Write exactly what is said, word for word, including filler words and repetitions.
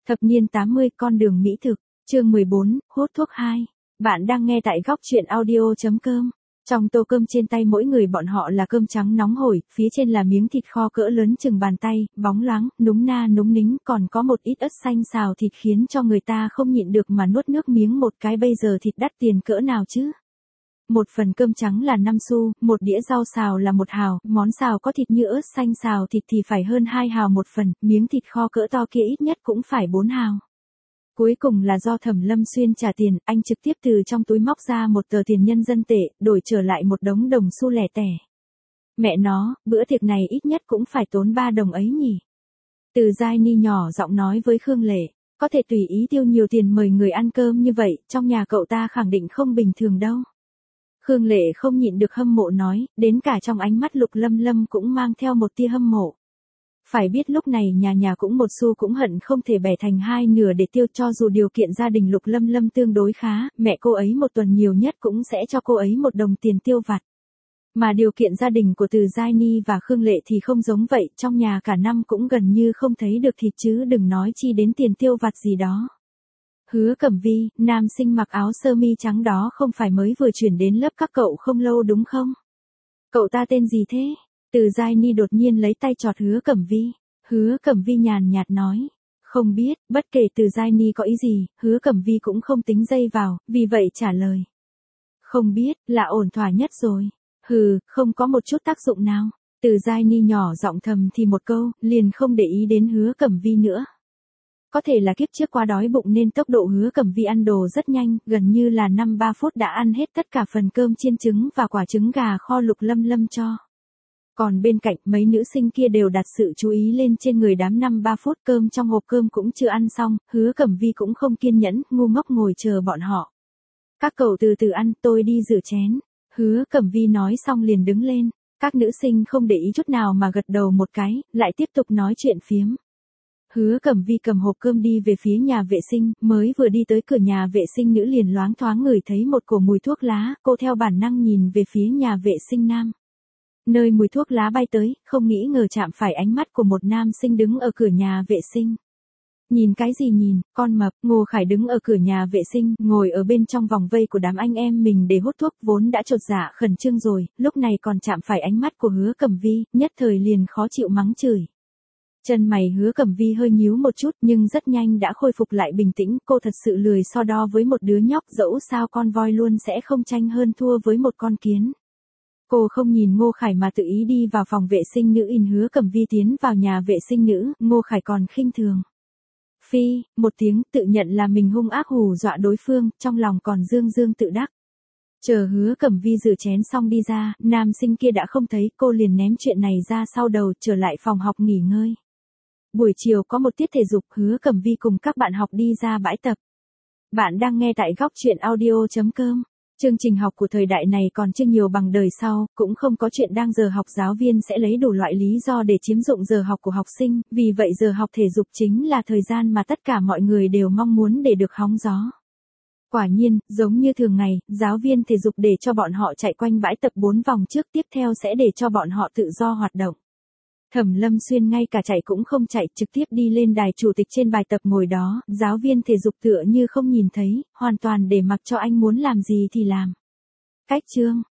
Thập niên tám mươi, con đường mỹ thực, chương mười bốn, hút thuốc hai. Bạn đang nghe tại góc truyện audio.com. Trong tô cơm trên tay mỗi người bọn họ là cơm trắng nóng hổi, phía trên là miếng thịt kho cỡ lớn chừng bàn tay, bóng loáng, núng na núng nính, còn có một ít ớt xanh xào thịt khiến cho người ta không nhịn được mà nuốt nước miếng một cái. Bây giờ thịt đắt tiền cỡ nào chứ? Một phần cơm trắng là năm xu, một đĩa rau xào là một hào, món xào có thịt như ớt xanh xào thịt thì phải hơn hai hào một phần, miếng thịt kho cỡ to kia ít nhất cũng phải bốn hào. Cuối cùng là do Thẩm Lâm Xuyên trả tiền, anh trực tiếp từ trong túi móc ra một tờ tiền nhân dân tệ, đổi trở lại một đống đồng xu lẻ tẻ. Mẹ nó, bữa tiệc này ít nhất cũng phải tốn ba đồng ấy nhỉ. Từ Giai Ni nhỏ giọng nói với Khương Lệ, có thể tùy ý tiêu nhiều tiền mời người ăn cơm như vậy, trong nhà cậu ta khẳng định không bình thường đâu. Khương Lệ không nhịn được hâm mộ nói, đến cả trong ánh mắt Lục Lâm Lâm cũng mang theo một tia hâm mộ. Phải biết lúc này nhà nhà cũng một xu cũng hận không thể bẻ thành hai nửa để tiêu, cho dù điều kiện gia đình Lục Lâm Lâm tương đối khá, mẹ cô ấy một tuần nhiều nhất cũng sẽ cho cô ấy một đồng tiền tiêu vặt. Mà điều kiện gia đình của Từ Giai Ni và Khương Lệ thì không giống vậy, trong nhà cả năm cũng gần như không thấy được thịt chứ đừng nói chi đến tiền tiêu vặt gì đó. Hứa Cẩm Vi, nam sinh mặc áo sơ mi trắng đó không phải mới vừa chuyển đến lớp các cậu không lâu đúng không? Cậu ta tên gì thế? Từ Giai Ni đột nhiên lấy tay chọt Hứa Cẩm Vi. Hứa Cẩm Vi nhàn nhạt nói. Không biết, bất kể Từ Giai Ni có ý gì, Hứa Cẩm Vi cũng không tính dây vào, vì vậy trả lời. Không biết, là ổn thỏa nhất rồi. Hừ, không có một chút tác dụng nào. Từ Giai Ni nhỏ giọng thầm thì một câu, liền không để ý đến Hứa Cẩm Vi nữa. Có thể là kiếp trước quá đói bụng nên tốc độ Hứa Cẩm Vi ăn đồ rất nhanh, gần như là năm ba phút đã ăn hết tất cả phần cơm chiên trứng và quả trứng gà kho Lục Lâm Lâm cho. Còn bên cạnh mấy nữ sinh kia đều đặt sự chú ý lên trên người đám năm ba phút, cơm trong hộp cơm cũng chưa ăn xong, Hứa Cẩm Vi cũng không kiên nhẫn, ngu ngốc ngồi chờ bọn họ. Các cậu từ từ ăn, tôi đi rửa chén. Hứa Cẩm Vi nói xong liền đứng lên, các nữ sinh không để ý chút nào mà gật đầu một cái, lại tiếp tục nói chuyện phiếm. Hứa Cẩm Vi cầm hộp cơm đi về phía nhà vệ sinh, mới vừa đi tới cửa nhà vệ sinh nữ liền loáng thoáng ngửi thấy một cổ mùi thuốc lá, cô theo bản năng nhìn về phía nhà vệ sinh nam. Nơi mùi thuốc lá bay tới, không nghĩ ngờ chạm phải ánh mắt của một nam sinh đứng ở cửa nhà vệ sinh. Nhìn cái gì nhìn, con mập, Ngô Khải đứng ở cửa nhà vệ sinh, ngồi ở bên trong vòng vây của đám anh em mình để hút thuốc, vốn đã chột dạ khẩn trương rồi, lúc này còn chạm phải ánh mắt của Hứa Cẩm Vi, nhất thời liền khó chịu mắng chửi. Chân mày Hứa Cẩm Vi hơi nhíu một chút nhưng rất nhanh đã khôi phục lại bình tĩnh, cô thật sự lười so đo với một đứa nhóc, dẫu sao con voi luôn sẽ không tranh hơn thua với một con kiến. Cô không nhìn Ngô Khải mà tự ý đi vào phòng vệ sinh nữ, in Hứa Cẩm Vi tiến vào nhà vệ sinh nữ, Ngô Khải còn khinh thường. Phi, một tiếng, tự nhận là mình hung ác hù dọa đối phương, trong lòng còn dương dương tự đắc. Chờ Hứa Cẩm Vi rửa chén xong đi ra, nam sinh kia đã không thấy, cô liền ném chuyện này ra sau đầu, trở lại phòng học nghỉ ngơi. Buổi chiều có một tiết thể dục, Hứa Cẩm Vi cùng các bạn học đi ra bãi tập. Bạn đang nghe tại góc truyện audio.com. Chương trình học của thời đại này còn chưa nhiều bằng đời sau, cũng không có chuyện đang giờ học, giáo viên sẽ lấy đủ loại lý do để chiếm dụng giờ học của học sinh, vì vậy giờ học thể dục chính là thời gian mà tất cả mọi người đều mong muốn để được hóng gió. Quả nhiên, giống như thường ngày, giáo viên thể dục để cho bọn họ chạy quanh bãi tập bốn vòng trước, tiếp theo sẽ để cho bọn họ tự do hoạt động. Thẩm Lâm Xuyên ngay cả chạy cũng không chạy, trực tiếp đi lên đài chủ tịch trên bài tập ngồi đó, giáo viên thể dục tựa như không nhìn thấy, hoàn toàn để mặc cho anh muốn làm gì thì làm. Cách chương,